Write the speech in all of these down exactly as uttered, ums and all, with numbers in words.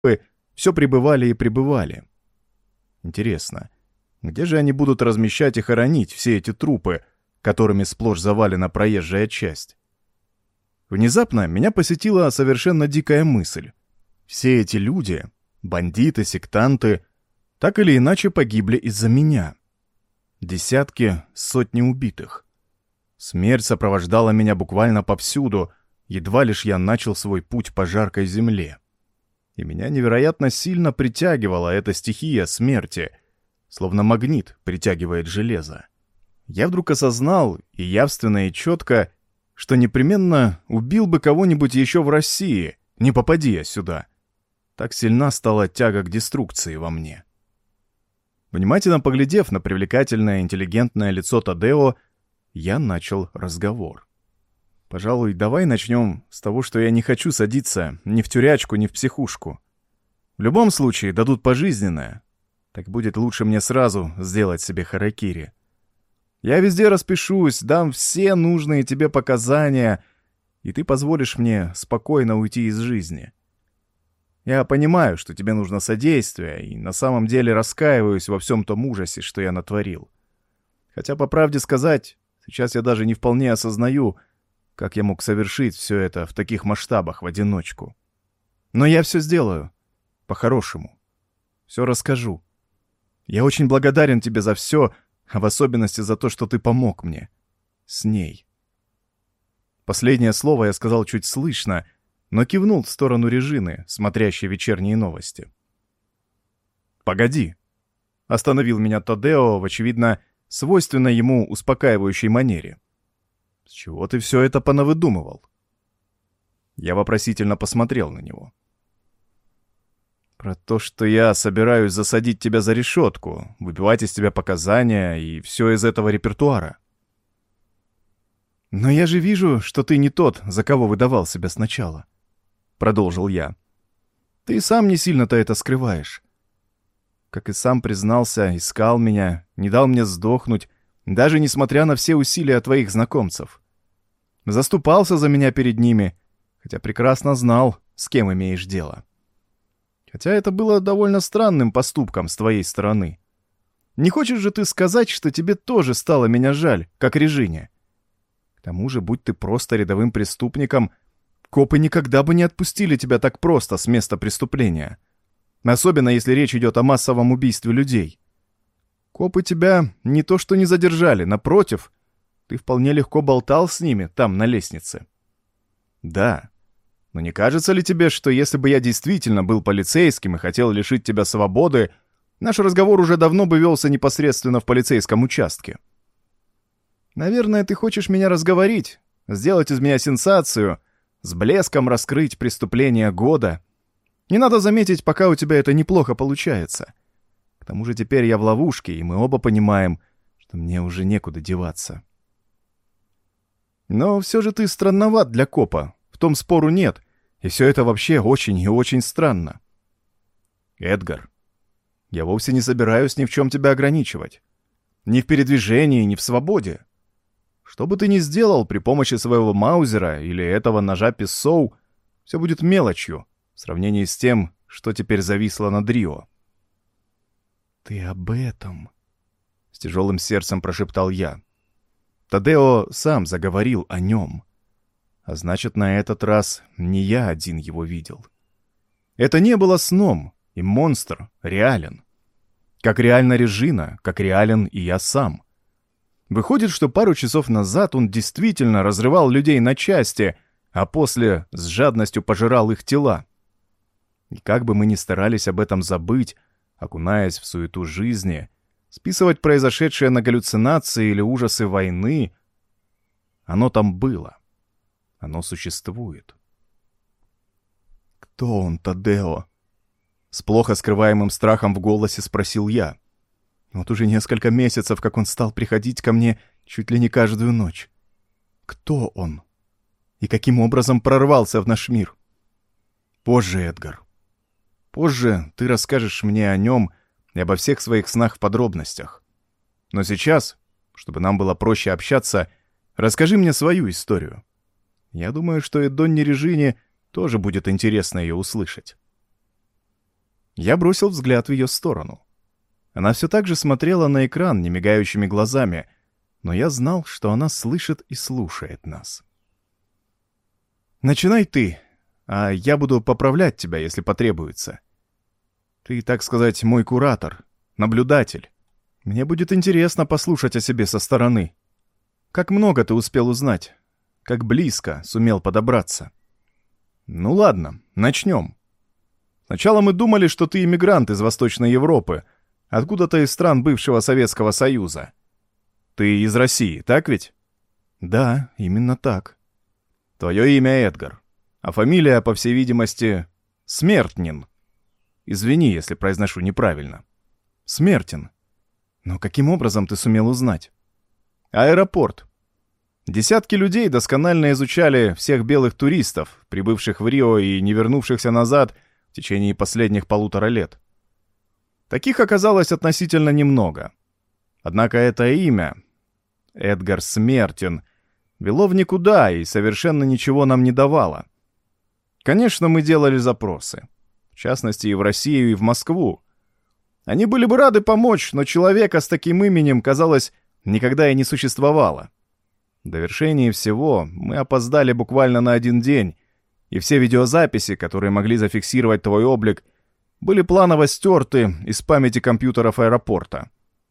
все прибывали и прибывали. Интересно, где же они будут размещать и хоронить все эти трупы, которыми сплошь завалена проезжая часть? Внезапно меня посетила совершенно дикая мысль. Все эти люди, бандиты, сектанты, так или иначе погибли из-за меня. Десятки, сотни убитых. Смерть сопровождала меня буквально повсюду, едва лишь я начал свой путь по жаркой земле. И меня невероятно сильно притягивала эта стихия смерти, словно магнит притягивает железо. Я вдруг осознал, и явственно, и четко, что непременно убил бы кого-нибудь еще в России, не попади я сюда. Так сильна стала тяга к деструкции во мне. Внимательно поглядев на привлекательное интеллигентное лицо Тадео, я начал разговор. «Пожалуй, давай начнем с того, что я не хочу садиться ни в тюрячку, ни в психушку. В любом случае дадут пожизненное. Так будет лучше мне сразу сделать себе харакири. Я везде распишусь, дам все нужные тебе показания, и ты позволишь мне спокойно уйти из жизни. Я понимаю, что тебе нужно содействие, и на самом деле раскаиваюсь во всем том ужасе, что я натворил. Хотя, по правде сказать, сейчас я даже не вполне осознаю, как я мог совершить все это в таких масштабах в одиночку. Но я все сделаю. По-хорошему. Все расскажу. Я очень благодарен тебе за все, а в особенности за то, что ты помог мне. С ней». Последнее слово я сказал чуть слышно, но кивнул в сторону Режины, смотрящей вечерние новости. «Погоди!» — остановил меня Тадео в, очевидно, свойственной ему успокаивающей манере. «С чего ты все это понавыдумывал?» Я вопросительно посмотрел на него. «Про то, что я собираюсь засадить тебя за решетку, выбивать из тебя показания и все из этого репертуара». «Но я же вижу, что ты не тот, за кого выдавал себя сначала», — продолжил я. «Ты сам не сильно-то это скрываешь. Как и сам признался, искал меня, не дал мне сдохнуть, даже несмотря на все усилия твоих знакомцев. Заступался за меня перед ними, хотя прекрасно знал, с кем имеешь дело. Хотя это было довольно странным поступком с твоей стороны. Не хочешь же ты сказать, что тебе тоже стало меня жаль, как Режине? К тому же, будь ты просто рядовым преступником, копы никогда бы не отпустили тебя так просто с места преступления. Особенно, если речь идет о массовом убийстве людей. Копы тебя не то что не задержали, напротив, ты вполне легко болтал с ними там, на лестнице. Да, но не кажется ли тебе, что если бы я действительно был полицейским и хотел лишить тебя свободы, наш разговор уже давно бы велся непосредственно в полицейском участке? Наверное, ты хочешь меня разговорить, сделать из меня сенсацию, с блеском раскрыть преступление года. Не надо заметить, пока у тебя это неплохо получается. К тому же теперь я в ловушке, и мы оба понимаем, что мне уже некуда деваться. Но все же ты странноват для копа, в том спору нет, и все это вообще очень и очень странно. Эдгар, я вовсе не собираюсь ни в чем тебя ограничивать. Ни в передвижении, ни в свободе. Что бы ты ни сделал при помощи своего маузера или этого ножа Писсоу, все будет мелочью в сравнении с тем, что теперь зависло над Рио. «Ты об этом?» — с тяжелым сердцем прошептал я. Тадео сам заговорил о нем. А значит, на этот раз не я один его видел. Это не было сном, и монстр реален. Как реальна Режина, как реален и я сам. Выходит, что пару часов назад он действительно разрывал людей на части, а после с жадностью пожирал их тела. И как бы мы ни старались об этом забыть, окунаясь в суету жизни, списывать произошедшее на галлюцинации или ужасы войны, оно там было. Оно существует. «Кто он, Тадео?» С плохо скрываемым страхом в голосе спросил я. Вот уже несколько месяцев, как он стал приходить ко мне чуть ли не каждую ночь. Кто он? И каким образом прорвался в наш мир? Позже, Эдгар. Позже ты расскажешь мне о нем и обо всех своих снах в подробностях. Но сейчас, чтобы нам было проще общаться, расскажи мне свою историю. Я думаю, что и Донне Режине тоже будет интересно ее услышать. Я бросил взгляд в ее сторону. Она все так же смотрела на экран немигающими глазами, но я знал, что она слышит и слушает нас. «Начинай ты, а я буду поправлять тебя, если потребуется. Ты, так сказать, мой куратор, наблюдатель. Мне будет интересно послушать о себе со стороны. Как много ты успел узнать, как близко сумел подобраться. Ну ладно, начнем. Сначала мы думали, что ты иммигрант из Восточной Европы, откуда-то из стран бывшего Советского Союза. Ты из России, так ведь? Да, именно так. Твое имя Эдгар, а фамилия, по всей видимости, Смертнин. Извини, если произношу неправильно. Смертин. Но каким образом ты сумел узнать? Аэропорт. Десятки людей досконально изучали всех белых туристов, прибывших в Рио и не вернувшихся назад в течение последних полутора лет. Таких оказалось относительно немного. Однако это имя, Эдгар Смертин, вело в никуда и совершенно ничего нам не давало. Конечно, мы делали запросы. В частности, и в Россию, и в Москву. Они были бы рады помочь, но человека с таким именем, казалось, никогда и не существовало. В довершении всего мы опоздали буквально на один день, и все видеозаписи, которые могли зафиксировать твой облик, были планово стерты из памяти компьютеров аэропорта.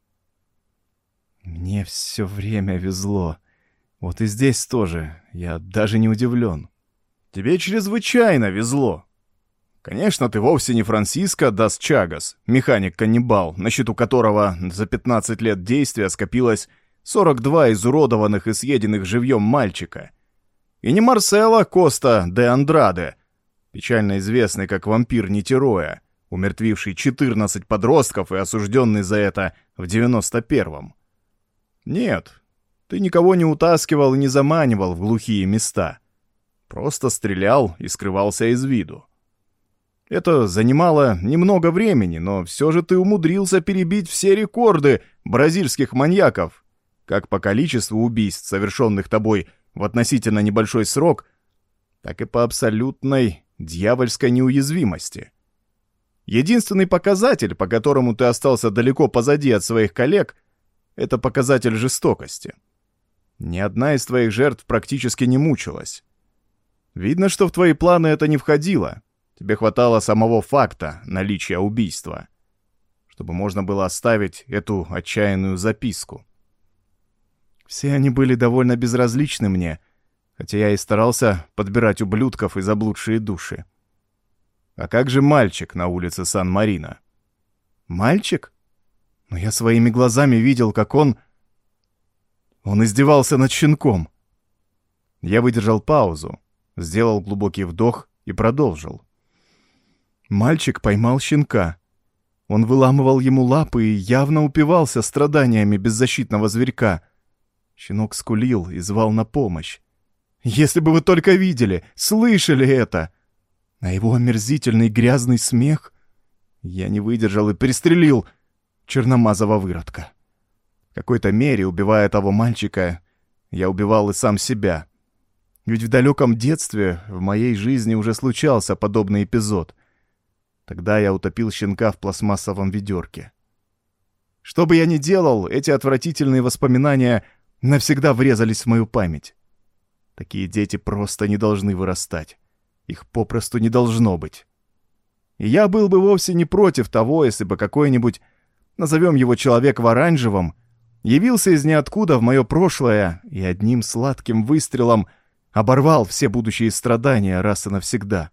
Мне все время везло. Вот и здесь тоже. Я даже не удивлен. Тебе чрезвычайно везло. Конечно, ты вовсе не Франсиско дас Чагас, механик-каннибал, на счету которого за пятнадцать лет действия скопилось сорок два изуродованных и съеденных живьем мальчика. И не Марсело Коста де Андраде, печально известный как вампир Нитероя, умертвивший четырнадцать подростков и осужденный за это в девяносто первом. Нет, ты никого не утаскивал и не заманивал в глухие места. Просто стрелял и скрывался из виду. Это занимало немного времени, но все же ты умудрился перебить все рекорды бразильских маньяков, как по количеству убийств, совершенных тобой в относительно небольшой срок, так и по абсолютной дьявольской неуязвимости. Единственный показатель, по которому ты остался далеко позади от своих коллег, это показатель жестокости. Ни одна из твоих жертв практически не мучилась. Видно, что в твои планы это не входило. Тебе хватало самого факта наличия убийства, чтобы можно было оставить эту отчаянную записку. Все они были довольно безразличны мне, хотя я и старался подбирать ублюдков и заблудшие души. А как же мальчик на улице Сан-Марино? Мальчик? Но я своими глазами видел, как он... Он издевался над щенком. Я выдержал паузу, сделал глубокий вдох и продолжил. Мальчик поймал щенка. Он выламывал ему лапы и явно упивался страданиями беззащитного зверька. Щенок скулил и звал на помощь. Если бы вы только видели, слышали это! А его омерзительный грязный смех... Я не выдержал и пристрелил черномазого выродка. В какой-то мере, убивая того мальчика, я убивал и сам себя. Ведь в далеком детстве в моей жизни уже случался подобный эпизод. Тогда я утопил щенка в пластмассовом ведерке. Что бы я ни делал, эти отвратительные воспоминания навсегда врезались в мою память. Такие дети просто не должны вырастать. Их попросту не должно быть. И я был бы вовсе не против того, если бы какой-нибудь, назовем его человек в оранжевом, явился из ниоткуда в мое прошлое и одним сладким выстрелом оборвал все будущие страдания раз и навсегда.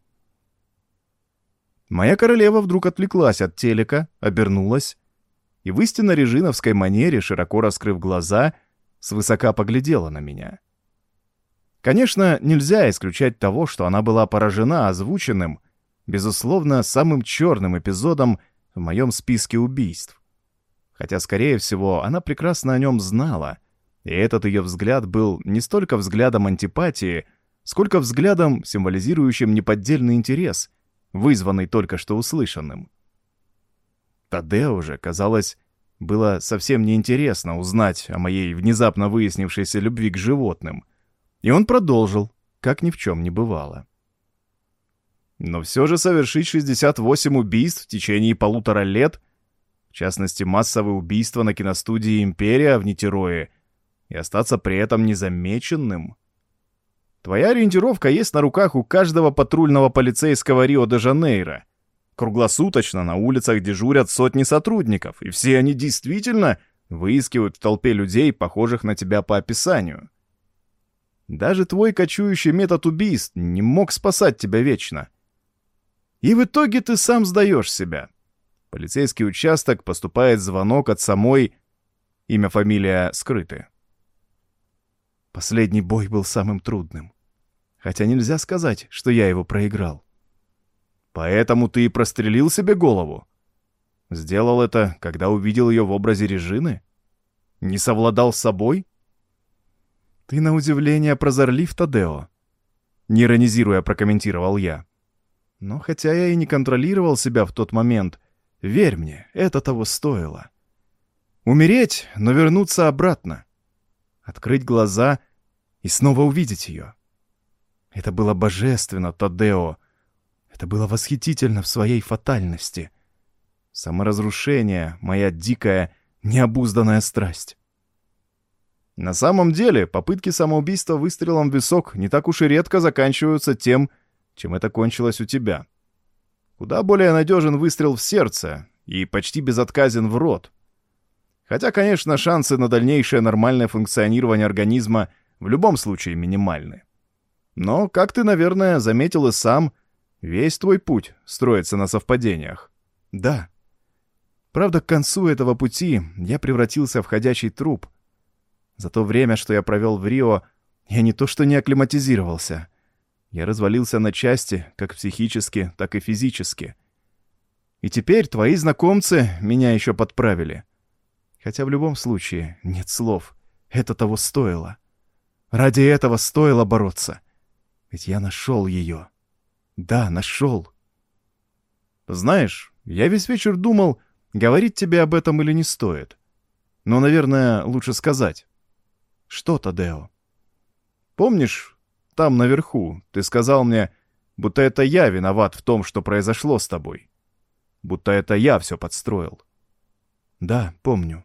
Моя королева вдруг отвлеклась от телека, обернулась и в истинно режиновской манере, широко раскрыв глаза, свысока поглядела на меня. Конечно, нельзя исключать того, что она была поражена озвученным, безусловно, самым черным эпизодом в моем списке убийств. Хотя, скорее всего, она прекрасно о нем знала, и этот ее взгляд был не столько взглядом антипатии, сколько взглядом, символизирующим неподдельный интерес, вызванный только что услышанным. Тадео же, казалось, было совсем неинтересно узнать о моей внезапно выяснившейся любви к животным, и он продолжил, как ни в чем не бывало. Но все же совершить шестьдесят восемь убийств в течение полутора лет, в частности массовые убийства на киностудии «Империя» в Нитерое, и остаться при этом незамеченным. Твоя ориентировка есть на руках у каждого патрульного полицейского Рио-де-Жанейро. Круглосуточно на улицах дежурят сотни сотрудников, и все они действительно выискивают в толпе людей, похожих на тебя по описанию. Даже твой кочующий метод убийств не мог спасать тебя вечно. И в итоге ты сам сдаешь себя. В полицейский участок поступает звонок от самой... Имя, фамилия скрыты. Последний бой был самым трудным. Хотя нельзя сказать, что я его проиграл. Поэтому ты и прострелил себе голову? Сделал это, когда увидел ее в образе Режины? Не совладал с собой? Ты на удивление прозорлив, Тадео. Не иронизируя, прокомментировал я. Но хотя я и не контролировал себя в тот момент, верь мне, это того стоило. Умереть, но вернуться обратно. Открыть глаза и снова увидеть ее. Это было божественно, Тадео. Это было восхитительно в своей фатальности. Саморазрушение — моя дикая, необузданная страсть. На самом деле, попытки самоубийства выстрелом в висок не так уж и редко заканчиваются тем, чем это кончилось у тебя. Куда более надежен выстрел в сердце и почти безотказен в рот. Хотя, конечно, шансы на дальнейшее нормальное функционирование организма в любом случае минимальны. Но, как ты, наверное, заметил и сам, весь твой путь строится на совпадениях. Да. Правда, к концу этого пути я превратился в ходячий труп. За то время, что я провел в Рио, я не то что не акклиматизировался. Я развалился на части, как психически, так и физически. И теперь твои знакомцы меня еще подправили. Хотя в любом случае нет слов. Это того стоило. Ради этого стоило бороться. Ведь я нашел ее. Да, нашел. Знаешь, я весь вечер думал, говорить тебе об этом или не стоит. Но, наверное, лучше сказать. Что, Тадео? Помнишь, там наверху ты сказал мне, будто это я виноват в том, что произошло с тобой? Будто это я все подстроил. Да, помню.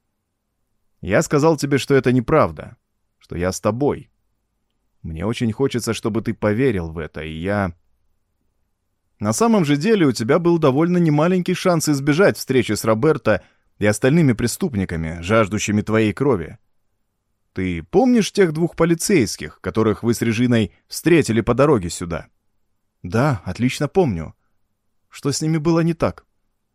Я сказал тебе, что это неправда, что я с тобой. Мне очень хочется, чтобы ты поверил в это, и я... На самом же деле у тебя был довольно немаленький шанс избежать встречи с Роберто и остальными преступниками, жаждущими твоей крови. Ты помнишь тех двух полицейских, которых вы с Режиной встретили по дороге сюда? Да, отлично помню. Что с ними было не так?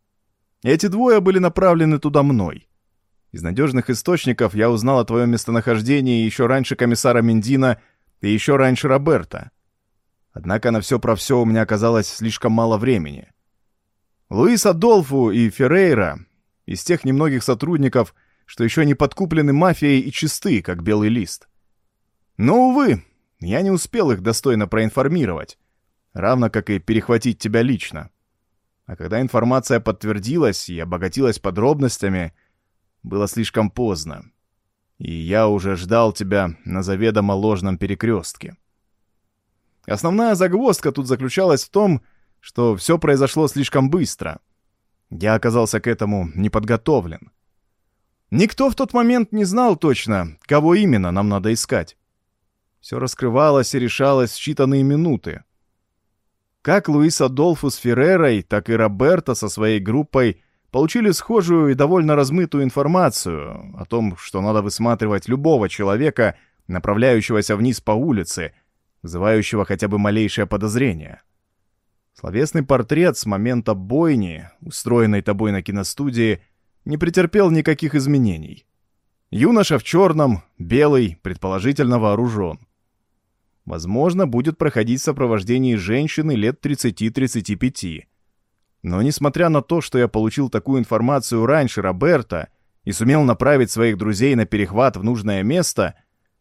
Эти двое были направлены туда мной. Из надежных источников я узнал о твоем местонахождении еще раньше комиссара Мендина и еще раньше Роберто. Однако на все про все у меня оказалось слишком мало времени. Луис Адольфу и Феррейра из тех немногих сотрудников, что еще не подкуплены мафией и чисты, как белый лист. Но, увы, я не успел их достойно проинформировать, равно как и перехватить тебя лично. А когда информация подтвердилась и обогатилась подробностями, было слишком поздно. И я уже ждал тебя на заведомо ложном перекрестке. Основная загвоздка тут заключалась в том, что все произошло слишком быстро. Я оказался к этому неподготовлен. Никто в тот момент не знал точно, кого именно нам надо искать. Все раскрывалось и решалось в считанные минуты. Как Луис Адольфу с Феррерой, так и Роберто со своей группой получили схожую и довольно размытую информацию о том, что надо высматривать любого человека, направляющегося вниз по улице, вызывающего хотя бы малейшее подозрение. Словесный портрет с момента бойни, устроенной тобой на киностудии, не претерпел никаких изменений. Юноша в черном, белый, предположительно вооружен. Возможно, будет проходить в сопровождении женщины лет тридцати-тридцати пяти. Но несмотря на то, что я получил такую информацию раньше Роберто и сумел направить своих друзей на перехват в нужное место,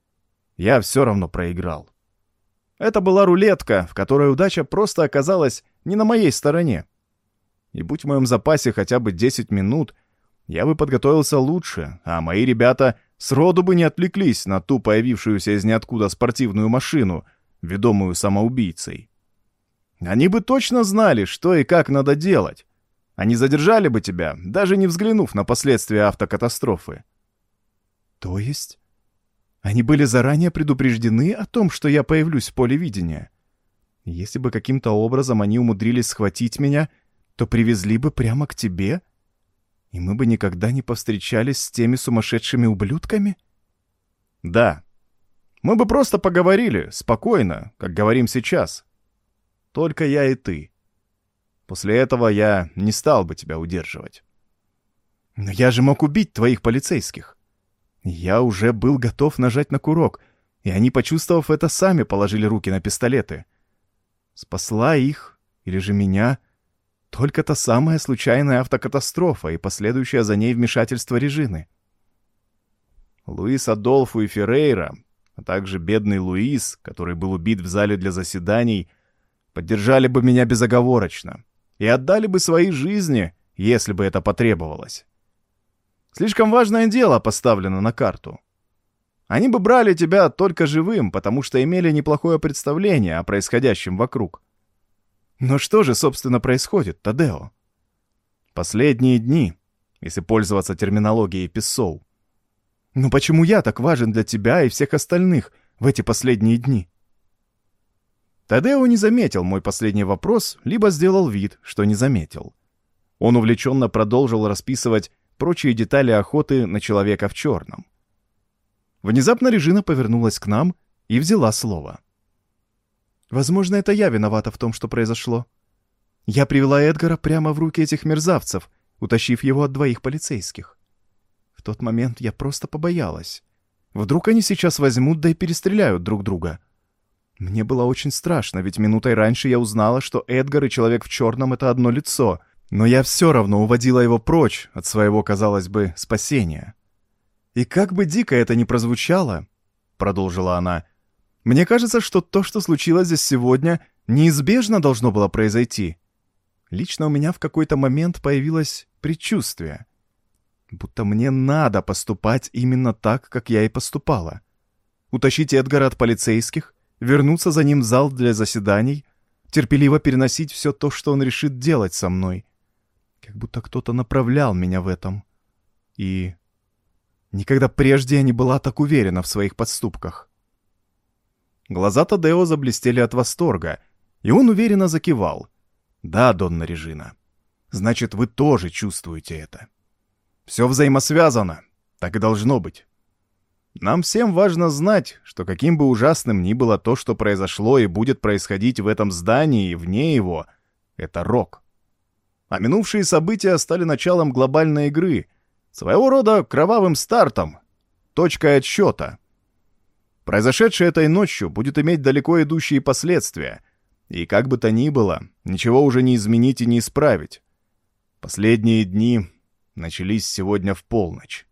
я все равно проиграл. Это была рулетка, в которой удача просто оказалась не на моей стороне. И будь в моем запасе хотя бы десять минут, я бы подготовился лучше, а мои ребята сроду бы не отвлеклись на ту появившуюся из ниоткуда спортивную машину, ведомую самоубийцей. Они бы точно знали, что и как надо делать. Они задержали бы тебя, даже не взглянув на последствия автокатастрофы. То есть они были заранее предупреждены о том, что я появлюсь в поле видения? Если бы каким-то образом они умудрились схватить меня, то привезли бы прямо к тебе? И мы бы никогда не повстречались с теми сумасшедшими ублюдками? Да. Мы бы просто поговорили, спокойно, как говорим сейчас. Только я и ты. После этого я не стал бы тебя удерживать. Но я же мог убить твоих полицейских. Я уже был готов нажать на курок, и они, почувствовав это, сами положили руки на пистолеты. Спасла их, или же меня, только та самая случайная автокатастрофа и последующее за ней вмешательство Режины. Луис Адольфо и Феррейра, а также бедный Луис, который был убит в зале для заседаний, поддержали бы меня безоговорочно и отдали бы свои жизни, если бы это потребовалось. Слишком важное дело поставлено на карту. Они бы брали тебя только живым, потому что имели неплохое представление о происходящем вокруг. Но что же, собственно, происходит, Тадео? Последние дни, если пользоваться терминологией Писсоу. Но почему я так важен для тебя и всех остальных в эти последние дни? Тадео не заметил мой последний вопрос, либо сделал вид, что не заметил. Он увлеченно продолжил расписывать прочие детали охоты на человека в черном. Внезапно Режина повернулась к нам и взяла слово. «Возможно, это я виновата в том, что произошло. Я привела Эдгара прямо в руки этих мерзавцев, утащив его от двоих полицейских. В тот момент я просто побоялась. Вдруг они сейчас возьмут да и перестреляют друг друга. Мне было очень страшно, ведь минутой раньше я узнала, что Эдгар и человек в черном — это одно лицо, но я все равно уводила его прочь от своего, казалось бы, спасения. И как бы дико это ни прозвучало, — продолжила она, — мне кажется, что то, что случилось здесь сегодня, неизбежно должно было произойти. Лично у меня в какой-то момент появилось предчувствие, будто мне надо поступать именно так, как я и поступала. Утащить Эдгара от полицейских, вернуться за ним в зал для заседаний, терпеливо переносить все то, что он решит делать со мной. Как будто кто-то направлял меня в этом. И никогда прежде я не была так уверена в своих поступках. Глаза Тадео заблестели от восторга, и он уверенно закивал. «Да, Донна Режина, значит, вы тоже чувствуете это. Все взаимосвязано, так и должно быть. Нам всем важно знать, что каким бы ужасным ни было то, что произошло и будет происходить в этом здании и вне его, это рок. А минувшие события стали началом глобальной игры, своего рода кровавым стартом, точкой отсчета. Произошедшее этой ночью будет иметь далеко идущие последствия, и как бы то ни было, ничего уже не изменить и не исправить. Последние дни начались сегодня в полночь.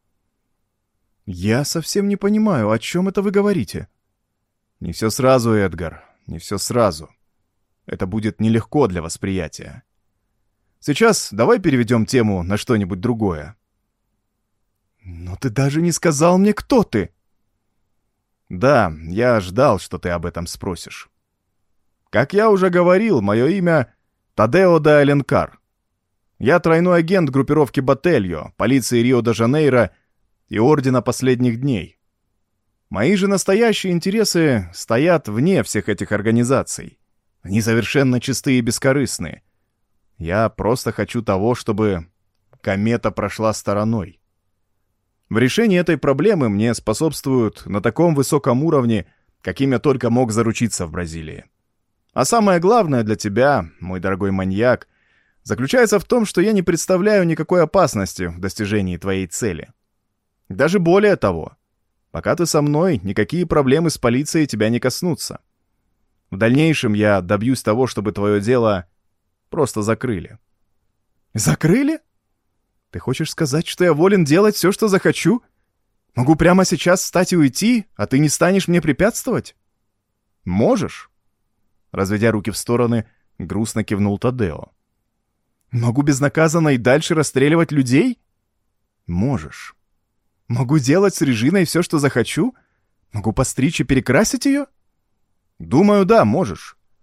«Я совсем не понимаю, о чем это вы говорите?» «Не все сразу, Эдгар, не все сразу. Это будет нелегко для восприятия. Сейчас давай переведем тему на что-нибудь другое». «Но ты даже не сказал мне, кто ты!» «Да, я ждал, что ты об этом спросишь. Как я уже говорил, мое имя Тадео де Аленкар. Я тройной агент группировки Ботельо, полиции Рио-де-Жанейро и Ордена Последних Дней. Мои же настоящие интересы стоят вне всех этих организаций. Они совершенно чистые и бескорыстные. Я просто хочу того, чтобы комета прошла стороной. В решении этой проблемы мне способствуют на таком высоком уровне, каким я только мог заручиться в Бразилии. А самое главное для тебя, мой дорогой маньяк, заключается в том, что я не представляю никакой опасности в достижении твоей цели. Даже более того, пока ты со мной, никакие проблемы с полицией тебя не коснутся. В дальнейшем я добьюсь того, чтобы твое дело просто закрыли». «Закрыли? Ты хочешь сказать, что я волен делать все, что захочу? Могу прямо сейчас встать и уйти, а ты не станешь мне препятствовать?» «Можешь», — разведя руки в стороны, грустно кивнул Тадео. «Могу безнаказанно и дальше расстреливать людей?» «Можешь». «Могу делать с Режиной все, что захочу? Могу постричь и перекрасить ее?» «Думаю, да, можешь.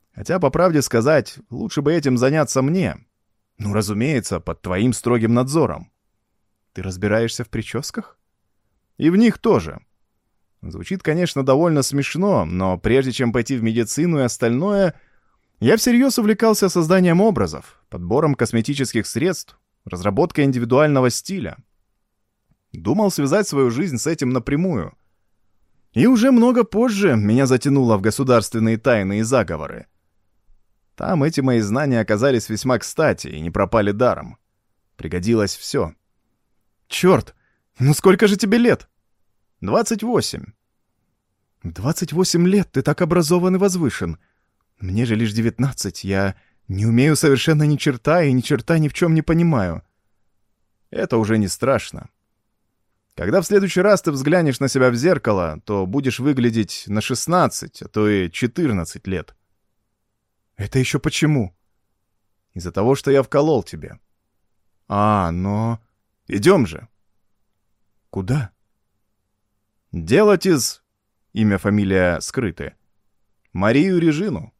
Хотя, по правде сказать, лучше бы этим заняться мне. Ну, разумеется, под твоим строгим надзором. Ты разбираешься в прическах? И в них тоже. Звучит, конечно, довольно смешно, но прежде чем пойти в медицину и остальное, я всерьез увлекался созданием образов, подбором косметических средств, разработкой индивидуального стиля. Думал связать свою жизнь с этим напрямую. И уже много позже меня затянуло в государственные тайны и заговоры. Там эти мои знания оказались весьма кстати и не пропали даром. Пригодилось все. Черт, ну сколько же тебе лет? двадцать восемь. В двадцать восемь лет ты так образован и возвышен. Мне же лишь девятнадцать, я не умею совершенно ни черта и ни черта ни в чем не понимаю. Это уже не страшно. Когда в следующий раз ты взглянешь на себя в зеркало, то будешь выглядеть на шестнадцать, а то и четырнадцать лет. Это еще почему? Из-за того, что я вколол тебе. А, но... Идем же. Куда? Делать из... Имя, фамилия скрыты. Марию Режину.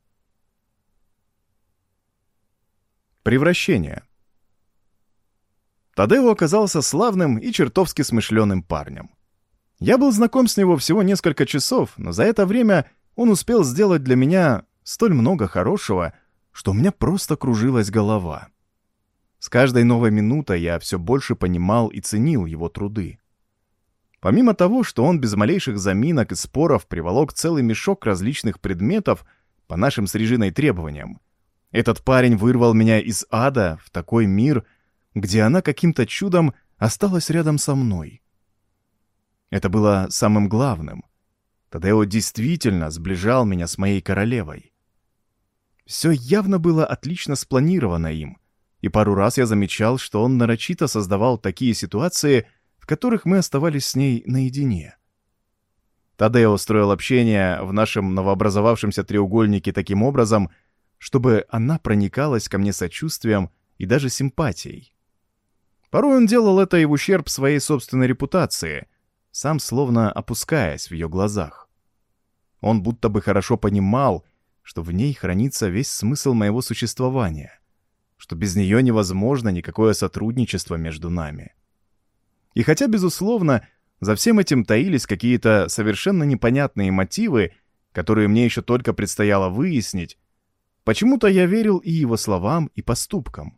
Превращение. Тадео оказался славным и чертовски смышленым парнем. Я был знаком с него всего несколько часов, но за это время он успел сделать для меня столь много хорошего, что у меня просто кружилась голова. С каждой новой минутой я все больше понимал и ценил его труды. Помимо того, что он без малейших заминок и споров приволок целый мешок различных предметов по нашим с Режиной требованиям, этот парень вырвал меня из ада в такой мир, где она каким-то чудом осталась рядом со мной. Это было самым главным. Тадео действительно сближал меня с моей королевой. Все явно было отлично спланировано им, и пару раз я замечал, что он нарочито создавал такие ситуации, в которых мы оставались с ней наедине. Тадео строил общение в нашем новообразовавшемся треугольнике таким образом, чтобы она проникалась ко мне сочувствием и даже симпатией. Порой он делал это и в ущерб своей собственной репутации, сам словно опускаясь в ее глазах. Он будто бы хорошо понимал, что в ней хранится весь смысл моего существования, что без нее невозможно никакое сотрудничество между нами. И хотя, безусловно, за всем этим таились какие-то совершенно непонятные мотивы, которые мне еще только предстояло выяснить, почему-то я верил и его словам, и поступкам.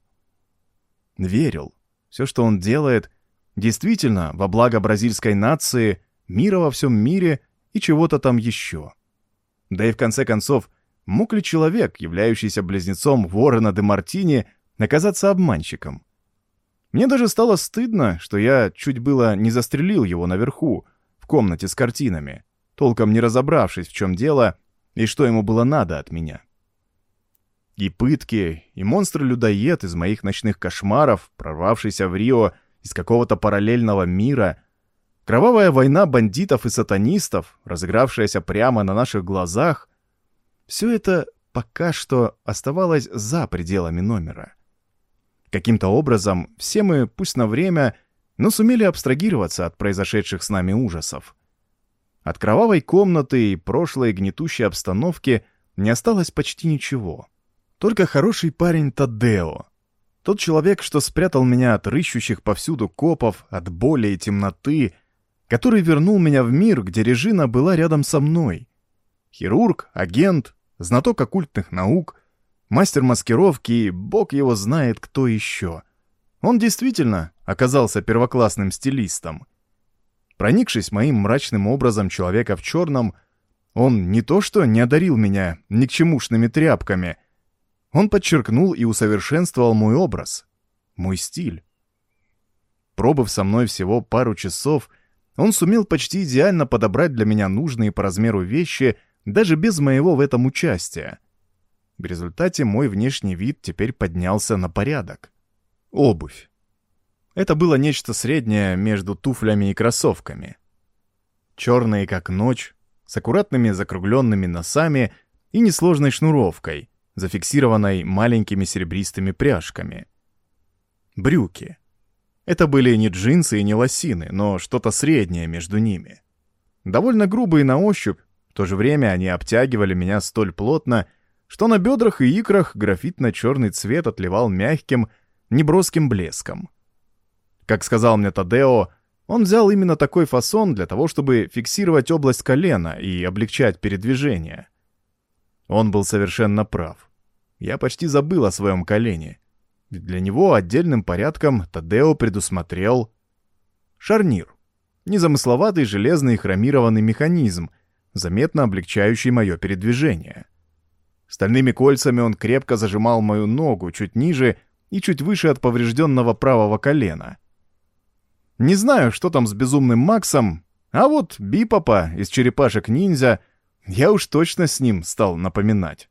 Верил. Все, что он делает, действительно во благо бразильской нации, мира во всем мире и чего-то там еще. Да и в конце концов, мог ли человек, являющийся близнецом Ворона де Мартини, оказаться обманщиком? Мне даже стало стыдно, что я чуть было не застрелил его наверху, в комнате с картинами, толком не разобравшись, в чем дело и что ему было надо от меня. И пытки, и монстр-людоед из моих ночных кошмаров, прорвавшийся в Рио из какого-то параллельного мира, кровавая война бандитов и сатанистов, разыгравшаяся прямо на наших глазах, все это пока что оставалось за пределами номера. Каким-то образом все мы, пусть на время, но сумели абстрагироваться от произошедших с нами ужасов. От кровавой комнаты и прошлой гнетущей обстановки не осталось почти ничего. Только хороший парень Тадео. Тот человек, что спрятал меня от рыщущих повсюду копов, от боли и темноты, который вернул меня в мир, где Режина была рядом со мной. Хирург, агент, знаток оккультных наук, мастер маскировки и бог его знает кто еще. Он действительно оказался первоклассным стилистом. Проникшись моим мрачным образом человека в черном, он не то что не одарил меня никчемушными тряпками, он подчеркнул и усовершенствовал мой образ, мой стиль. Пробыв со мной всего пару часов, он сумел почти идеально подобрать для меня нужные по размеру вещи, даже без моего в этом участия. В результате мой внешний вид теперь поднялся на порядок. Обувь. Это было нечто среднее между туфлями и кроссовками. Черные как ночь, с аккуратными закругленными носами и несложной шнуровкой, зафиксированной маленькими серебристыми пряжками. Брюки. Это были не джинсы и не лосины, но что-то среднее между ними. Довольно грубые на ощупь, в то же время они обтягивали меня столь плотно, что на бедрах и икрах графитно-черный цвет отливал мягким, неброским блеском. Как сказал мне Тадео, он взял именно такой фасон для того, чтобы фиксировать область колена и облегчать передвижение. Он был совершенно прав. Я почти забыл о своем колене. Ведь для него отдельным порядком Тадео предусмотрел шарнир. Незамысловатый железный хромированный механизм, заметно облегчающий мое передвижение. Стальными кольцами он крепко зажимал мою ногу чуть ниже и чуть выше от поврежденного правого колена. Не знаю, что там с безумным Максом, а вот Бипопа из черепашек-ниндзя я уж точно с ним стал напоминать.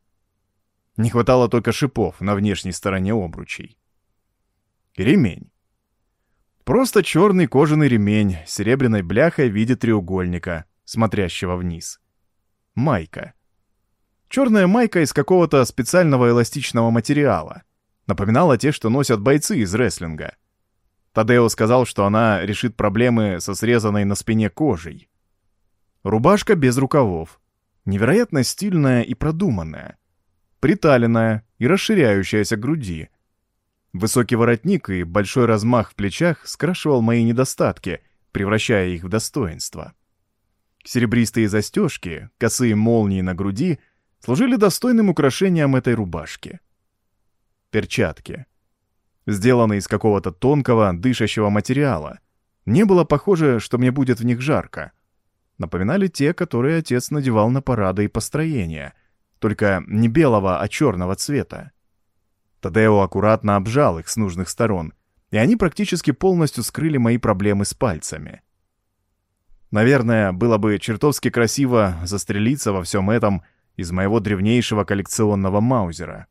Не хватало только шипов на внешней стороне обручей. Ремень. Просто черный кожаный ремень с серебряной бляхой в виде треугольника, смотрящего вниз. Майка. Черная майка из какого-то специального эластичного материала. Напоминала те, что носят бойцы из рестлинга. Тадео сказал, что она решит проблемы со срезанной на спине кожей. Рубашка без рукавов. Невероятно стильная и продуманная. Приталенная и расширяющаяся к груди. Высокий воротник и большой размах в плечах скрашивал мои недостатки, превращая их в достоинство. Серебристые застежки, косые молнии на груди служили достойным украшением этой рубашки. Перчатки. Сделанные из какого-то тонкого, дышащего материала. Не было похоже, что мне будет в них жарко. Напоминали те, которые отец надевал на парады и построения, только не белого, а черного цвета. Тадео аккуратно обжал их с нужных сторон, и они практически полностью скрыли мои проблемы с пальцами. Наверное, было бы чертовски красиво застрелиться во всем этом из моего древнейшего коллекционного маузера.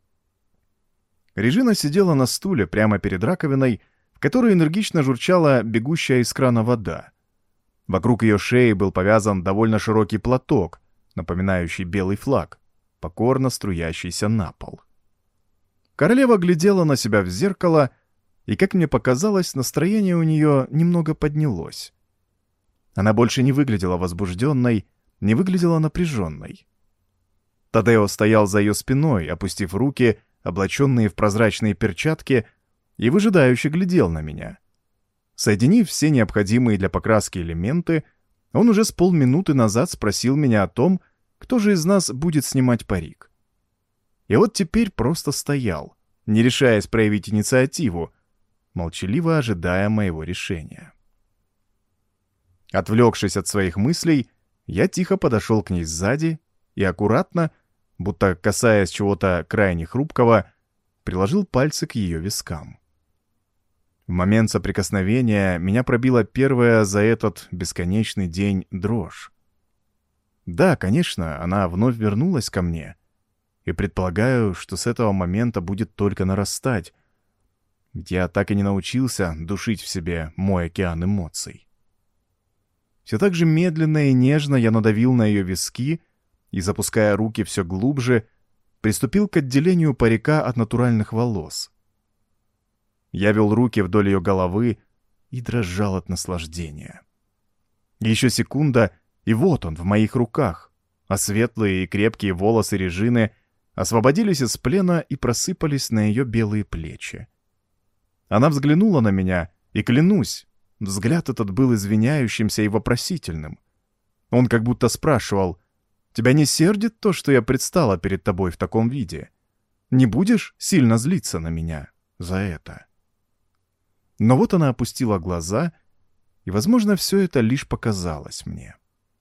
Режина сидела на стуле прямо перед раковиной, в которой энергично журчала бегущая из крана вода. Вокруг ее шеи был повязан довольно широкий платок, напоминающий белый флаг, покорно струящийся на пол. Королева глядела на себя в зеркало, и, как мне показалось, настроение у нее немного поднялось. Она больше не выглядела возбужденной, не выглядела напряженной. Тадео стоял за ее спиной, опустив руки, облаченные в прозрачные перчатки, и выжидающе глядел на меня. Соединив все необходимые для покраски элементы, он уже с полминуты назад спросил меня о том, кто же из нас будет снимать парик. И вот теперь просто стоял, не решаясь проявить инициативу, молчаливо ожидая моего решения. Отвлекшись от своих мыслей, я тихо подошел к ней сзади и аккуратно, будто касаясь чего-то крайне хрупкого, приложил пальцы к ее вискам. В момент соприкосновения меня пробила первая за этот бесконечный день дрожь. Да, конечно, она вновь вернулась ко мне, и предполагаю, что с этого момента будет только нарастать, ведь я так и не научился душить в себе мой океан эмоций. Все так же медленно и нежно я надавил на ее виски и, запуская руки все глубже, приступил к отделению парика от натуральных волос. Я вел руки вдоль ее головы и дрожал от наслаждения. Еще секунда, и вот он в моих руках, а светлые и крепкие волосы Режины освободились из плена и просыпались на ее белые плечи. Она взглянула на меня, и, клянусь, взгляд этот был извиняющимся и вопросительным. Он как будто спрашивал: «Тебя не сердит то, что я предстала перед тобой в таком виде? Не будешь сильно злиться на меня за это?» Но вот она опустила глаза, и, возможно, все это лишь показалось мне.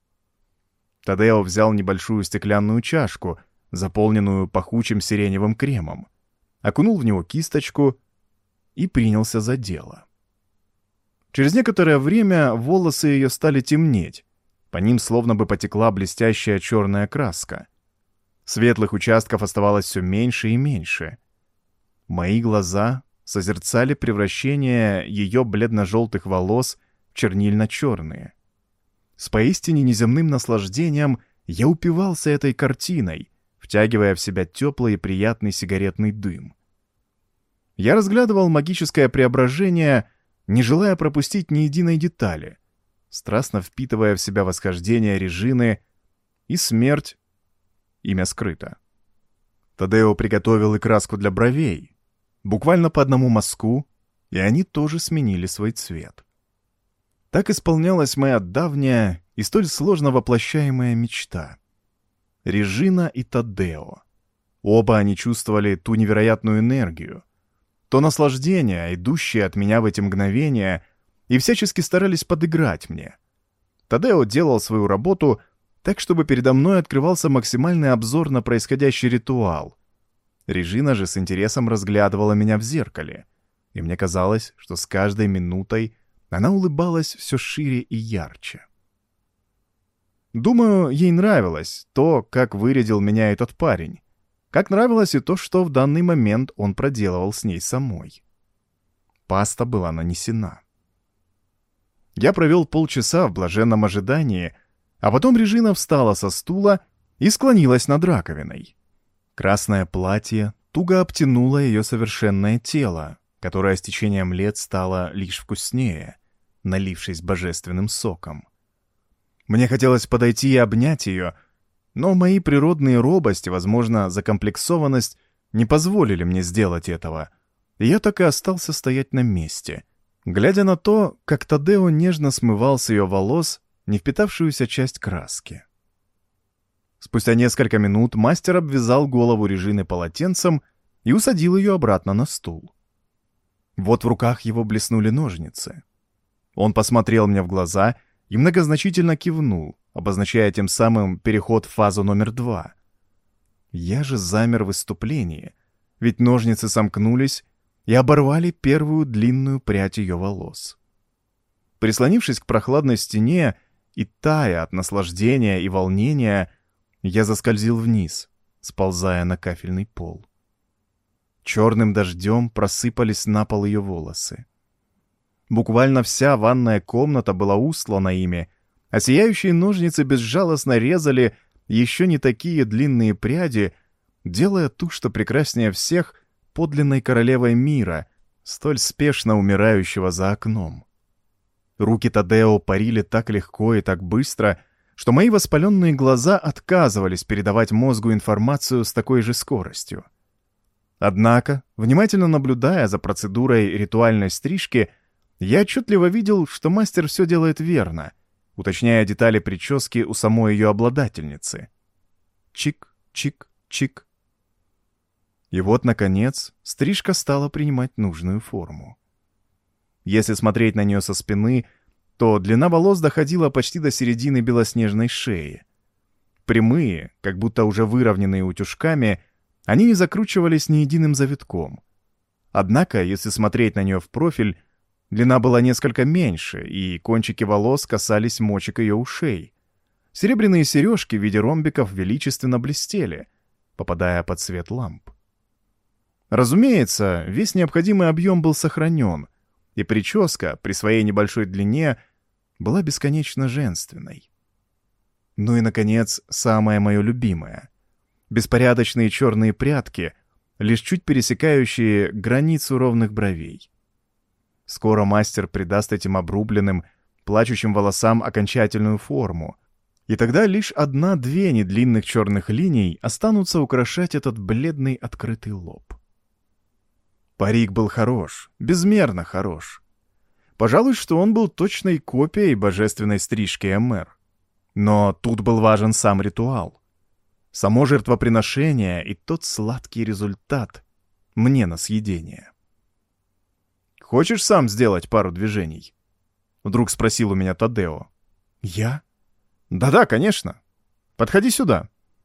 Тадео взял небольшую стеклянную чашку, заполненную пахучим сиреневым кремом, окунул в него кисточку и принялся за дело. Через некоторое время волосы ее стали темнеть, по ним словно бы потекла блестящая черная краска. Светлых участков оставалось все меньше и меньше. Мои глаза созерцали превращение ее бледно-желтых волос в чернильно-черные. С поистине неземным наслаждением я упивался этой картиной, втягивая в себя теплый и приятный сигаретный дым. Я разглядывал магическое преображение, не желая пропустить ни единой детали, страстно впитывая в себя восхождение Режины и смерть, имя скрыто. Тадео приготовил и краску для бровей, буквально по одному мазку, и они тоже сменили свой цвет. Так исполнялась моя давняя и столь сложно воплощаемая мечта. Режина и Тадео. Оба они чувствовали ту невероятную энергию, то наслаждение, идущее от меня в эти мгновения, и всячески старались подыграть мне. Тадео делал свою работу так, чтобы передо мной открывался максимальный обзор на происходящий ритуал. Режина же с интересом разглядывала меня в зеркале, и мне казалось, что с каждой минутой она улыбалась все шире и ярче. Думаю, ей нравилось то, как вырядил меня этот парень, как нравилось и то, что в данный момент он проделывал с ней самой. Паста была нанесена. Я провел полчаса в блаженном ожидании, а потом Режина встала со стула и склонилась над раковиной. Красное платье туго обтянуло ее совершенное тело, которое с течением лет стало лишь вкуснее, налившись божественным соком. Мне хотелось подойти и обнять ее, но мои природные робость и, возможно, закомплексованность не позволили мне сделать этого, и я так и остался стоять на месте, глядя на то, как Тадео нежно смывал с ее волос не впитавшуюся часть краски. Спустя несколько минут мастер обвязал голову Режины полотенцем и усадил ее обратно на стул. Вот в руках его блеснули ножницы. Он посмотрел мне в глаза и многозначительно кивнул, обозначая тем самым переход в фазу номер два. Я же замер в выступлении, ведь ножницы сомкнулись и оборвали первую длинную прядь ее волос. Прислонившись к прохладной стене и тая от наслаждения и волнения, я заскользил вниз, сползая на кафельный пол. Черным дождем просыпались на пол ее волосы. Буквально вся ванная комната была устлана ими, а сияющие ножницы безжалостно резали еще не такие длинные пряди, делая ту, что прекраснее всех, подлинной королевой мира, столь спешно умирающего за окном. Руки Тадео парили так легко и так быстро, что мои воспаленные глаза отказывались передавать мозгу информацию с такой же скоростью. Однако, внимательно наблюдая за процедурой ритуальной стрижки, я отчетливо видел, что мастер все делает верно, уточняя детали прически у самой ее обладательницы. Чик, чик, чик. И вот, наконец, стрижка стала принимать нужную форму. Если смотреть на нее со спины, то длина волос доходила почти до середины белоснежной шеи. Прямые, как будто уже выровненные утюжками, они не закручивались ни единым завитком. Однако, если смотреть на нее в профиль, длина была несколько меньше, и кончики волос касались мочек ее ушей. Серебряные сережки в виде ромбиков величественно блестели, попадая под свет ламп. Разумеется, весь необходимый объем был сохранен, и прическа при своей небольшой длине была бесконечно женственной. Ну и, наконец, самое мое любимое. Беспорядочные черные прядки, лишь чуть пересекающие границу ровных бровей. Скоро мастер придаст этим обрубленным, плачущим волосам окончательную форму, и тогда лишь одна-две недлинных черных линий останутся украшать этот бледный открытый лоб. Парик был хорош, безмерно хорош. Пожалуй, что он был точной копией божественной стрижки Эмер. Но тут был важен сам ритуал. Само жертвоприношение и тот сладкий результат мне на съедение. «Хочешь сам сделать пару движений?» — вдруг спросил у меня Тадео. «Я?» «Да-да, конечно. Подходи сюда».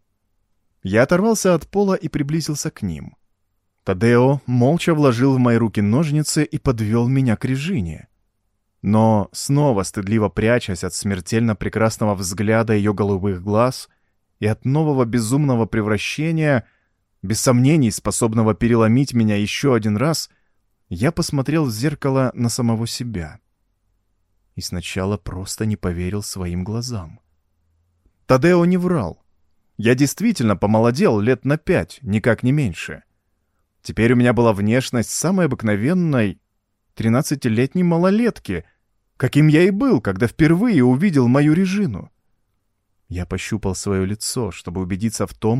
Я оторвался от пола и приблизился к ним. Тадео молча вложил в мои руки ножницы и подвел меня к Режине. Но, снова стыдливо прячась от смертельно прекрасного взгляда ее голубых глаз и от нового безумного превращения, без сомнений способного переломить меня еще один раз, я посмотрел в зеркало на самого себя. И сначала просто не поверил своим глазам. Тадео не врал. Я действительно помолодел лет на пять, никак не меньше. Теперь у меня была внешность самой обыкновенной тринадцатилетней малолетки, каким я и был, когда впервые увидел мою Режину. Я пощупал свое лицо, чтобы убедиться в том,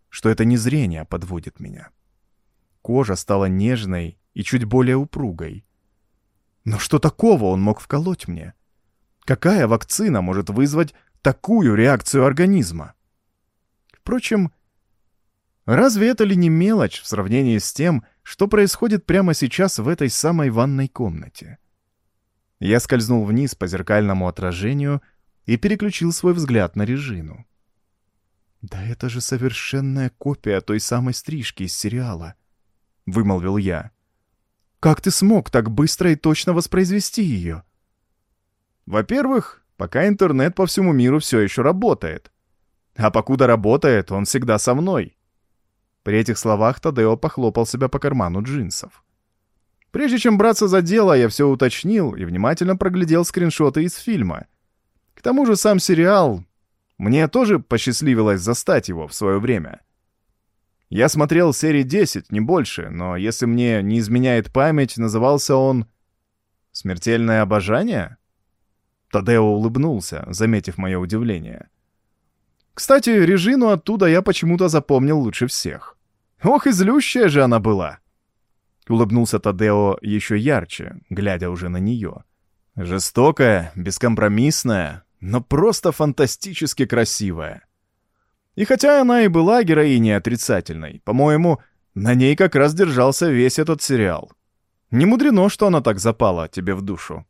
что это не зрение подводит меня. Кожа стала нежной и чуть более упругой. Но что такого он мог вколоть мне? Какая вакцина может вызвать такую реакцию организма? Впрочем, разве это ли не мелочь в сравнении с тем, что происходит прямо сейчас в этой самой ванной комнате? Я скользнул вниз по зеркальному отражению и переключил свой взгляд на Режину. «Да это же совершенная копия той самой стрижки из сериала», — вымолвил я. «Как ты смог так быстро и точно воспроизвести ее?» «Во-первых, пока интернет по всему миру все еще работает. А покуда работает, он всегда со мной». При этих словах Тадео похлопал себя по карману джинсов. Прежде чем браться за дело, я все уточнил и внимательно проглядел скриншоты из фильма. К тому же сам сериал... Мне тоже посчастливилось застать его в свое время. Я смотрел серии десять, не больше, но если мне не изменяет память, назывался он «Смертельное обожание?» Тадео улыбнулся, заметив мое удивление. Кстати, Режину оттуда я почему-то запомнил лучше всех. Ох, и злющая же она была! Улыбнулся Тадео еще ярче, глядя уже на нее. Жестокая, бескомпромиссная, но просто фантастически красивая. И хотя она и была героиней отрицательной, по-моему, на ней как раз держался весь этот сериал. Не мудрено, что она так запала тебе в душу.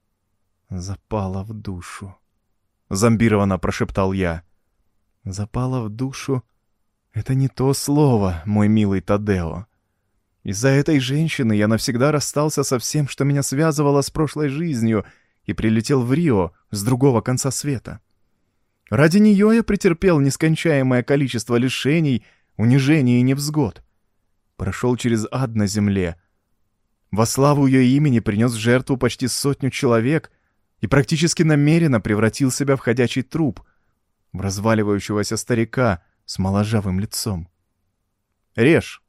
«Запала в душу», — зомбированно прошептал я. «Запала в душу — это не то слово, мой милый Тадео. Из-за этой женщины я навсегда расстался со всем, что меня связывало с прошлой жизнью, и прилетел в Рио с другого конца света. Ради нее я претерпел нескончаемое количество лишений, унижений и невзгод. Прошел через ад на земле. Во славу ее имени принес в жертву почти сотню человек и практически намеренно превратил себя в ходячий труп, в разваливающегося старика с моложавым лицом. Режь.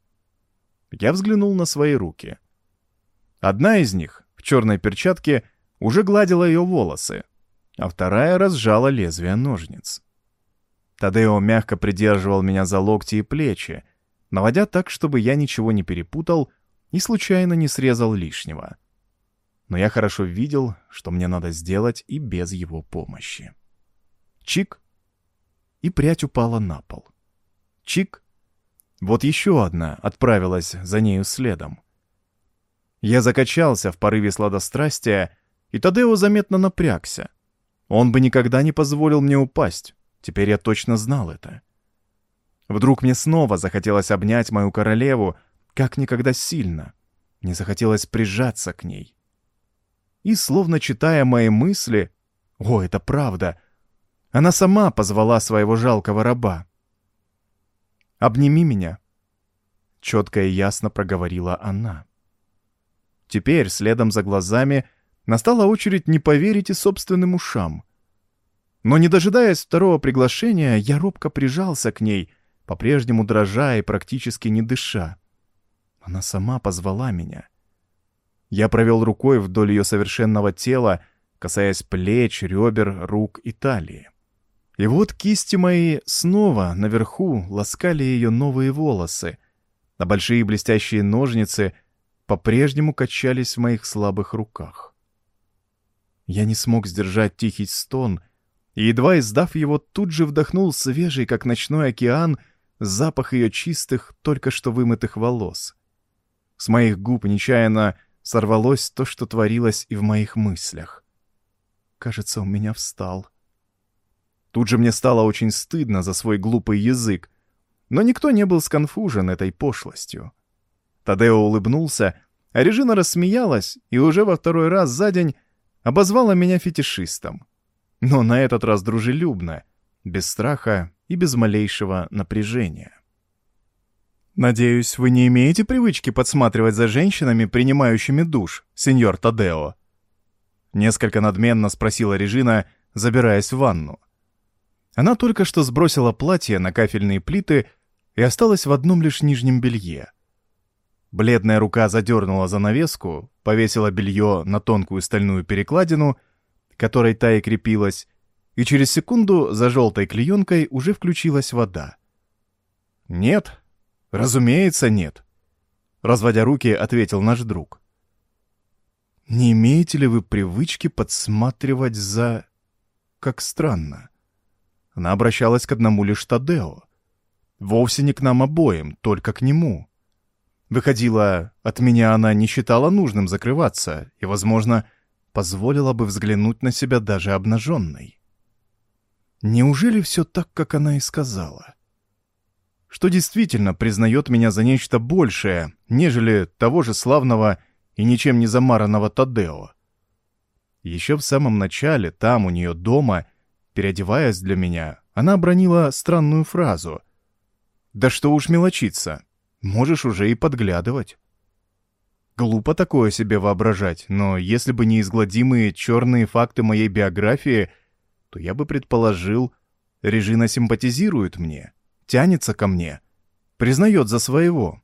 Я взглянул на свои руки. Одна из них, в черной перчатке, уже гладила ее волосы, а вторая разжала лезвие ножниц. Тадео мягко придерживал меня за локти и плечи, наводя так, чтобы я ничего не перепутал и случайно не срезал лишнего. Но я хорошо видел, что мне надо сделать и без его помощи. Чик! И прядь упала на пол. Чик! Вот еще одна отправилась за нею следом. Я закачался в порыве сладострастия, и Тадео заметно напрягся. Он бы никогда не позволил мне упасть. Теперь я точно знал это. Вдруг мне снова захотелось обнять мою королеву, как никогда сильно. Мне захотелось прижаться к ней. И, словно читая мои мысли, о, это правда, она сама позвала своего жалкого раба. «Обними меня», — четко и ясно проговорила она. Теперь, следом за глазами, настала очередь не поверить и собственным ушам. Но, не дожидаясь второго приглашения, я робко прижался к ней, по-прежнему дрожа и практически не дыша. Она сама позвала меня. Я провел рукой вдоль ее совершенного тела, касаясь плеч, ребер, рук и талии. И вот кисти мои снова наверху ласкали ее новые волосы, а большие блестящие ножницы по-прежнему качались в моих слабых руках. Я не смог сдержать тихий стон, и, едва издав его, тут же вдохнул свежий, как ночной океан, запах ее чистых, только что вымытых волос. С моих губ нечаянно сорвалось то, что творилось и в моих мыслях. Кажется, у меня встал. Тут же мне стало очень стыдно за свой глупый язык, но никто не был сконфужен этой пошлостью. Тадео улыбнулся, а Режина рассмеялась и уже во второй раз за день обозвала меня фетишистом. Но на этот раз дружелюбно, без страха и без малейшего напряжения. «Надеюсь, вы не имеете привычки подсматривать за женщинами, принимающими душ, сеньор Тадео?» Несколько надменно спросила Режина, забираясь в ванну. Она только что сбросила платье на кафельные плиты и осталась в одном лишь нижнем белье. Бледная рука задернула занавеску, повесила белье на тонкую стальную перекладину, которой та и крепилась, и через секунду за желтой клеенкой уже включилась вода. «Нет, разумеется, нет», — разводя руки, ответил наш друг. «Не имеете ли вы привычки подсматривать за...» «Как странно». Она обращалась к одному лишь Тадео. Вовсе не к нам обоим, только к нему. Выходило, от меня она не считала нужным закрываться и, возможно, позволила бы взглянуть на себя даже обнаженной. Неужели все так, как она и сказала? Что действительно признает меня за нечто большее, нежели того же славного и ничем не замаранного Тадео? Еще в самом начале, там, у нее дома, переодеваясь для меня, она обронила странную фразу. «Да что уж мелочиться, можешь уже и подглядывать». Глупо такое себе воображать, но если бы не изгладимые черные факты моей биографии, то я бы предположил, Режина симпатизирует мне, тянется ко мне, признает за своего.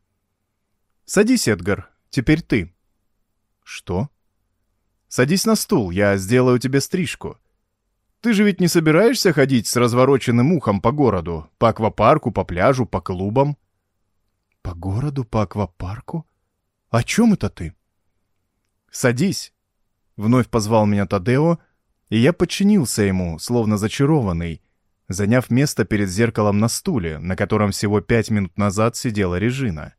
«Садись, Эдгар, теперь ты». «Что?» «Садись на стул, я сделаю тебе стрижку. Ты же ведь не собираешься ходить с развороченным ухом по городу, по аквапарку, по пляжу, по клубам?» «По городу, по аквапарку? О чем это ты?» «Садись», — вновь позвал меня Тадео, и я подчинился ему, словно зачарованный, заняв место перед зеркалом на стуле, на котором всего пять минут назад сидела Режина.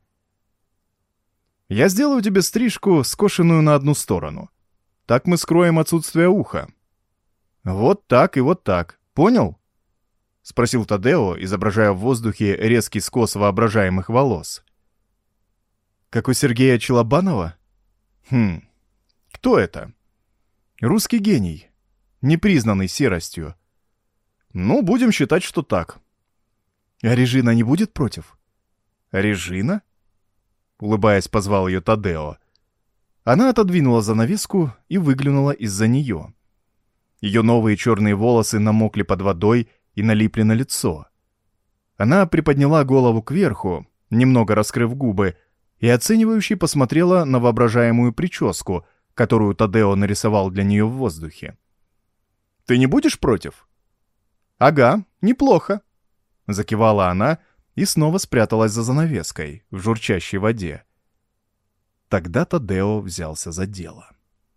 «Я сделаю тебе стрижку, скошенную на одну сторону. Так мы скроем отсутствие уха». «Вот так и вот так. Понял?» — спросил Тадео, изображая в воздухе резкий скос воображаемых волос. «Как у Сергея Челобанова? Хм, кто это?» «Русский гений, непризнанный серостью». «Ну, будем считать, что так». «А Режина не будет против?» «Режина?» — улыбаясь, позвал ее Тадео. Она отодвинула занавеску и выглянула из-за нее. Ее новые черные волосы намокли под водой и налипли на лицо. Она приподняла голову кверху, немного раскрыв губы, и оценивающе посмотрела на воображаемую прическу, которую Тадео нарисовал для нее в воздухе. «Ты не будешь против?» «Ага, неплохо», — закивала она и снова спряталась за занавеской в журчащей воде. Тогда Тадео взялся за дело.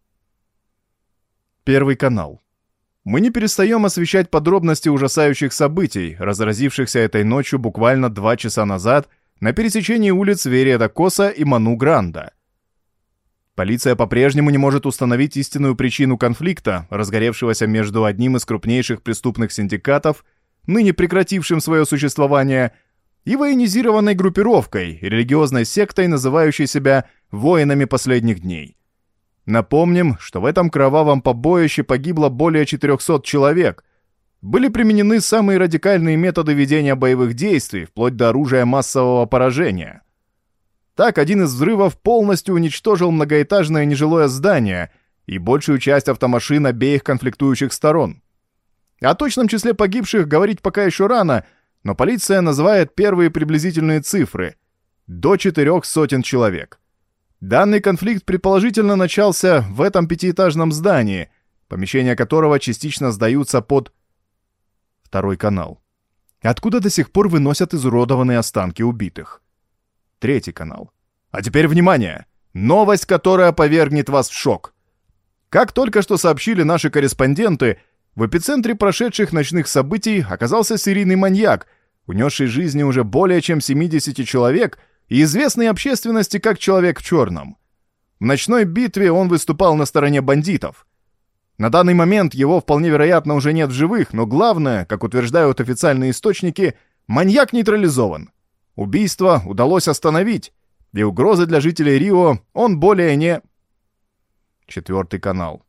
Первый канал. Мы не перестаем освещать подробности ужасающих событий, разразившихся этой ночью буквально два часа назад на пересечении улиц Верия да Коса и Ману Гранда. Полиция по-прежнему не может установить истинную причину конфликта, разгоревшегося между одним из крупнейших преступных синдикатов, ныне прекратившим свое существование, и военизированной группировкой, религиозной сектой, называющей себя «воинами последних дней». Напомним, что в этом кровавом побоище погибло более четырехсот человек. Были применены самые радикальные методы ведения боевых действий, вплоть до оружия массового поражения. Так, один из взрывов полностью уничтожил многоэтажное нежилое здание и большую часть автомашин обеих конфликтующих сторон. О точном числе погибших говорить пока еще рано, но полиция называет первые приблизительные цифры – до четырех сотен человек. Данный конфликт предположительно начался в этом пятиэтажном здании, помещения которого частично сдаются под Второй канал, откуда до сих пор выносят изуродованные останки убитых. Третий канал. А теперь внимание! Новость, которая повергнет вас в шок. Как только что сообщили наши корреспонденты, в эпицентре прошедших ночных событий оказался серийный маньяк, унесший жизни уже более чем семидесяти человек и известный общественности как Человек в черном. В ночной битве он выступал на стороне бандитов. На данный момент его вполне вероятно уже нет в живых, но главное, как утверждают официальные источники, маньяк нейтрализован. Убийство удалось остановить, и угрозы для жителей Рио он более не... Четвертый канал.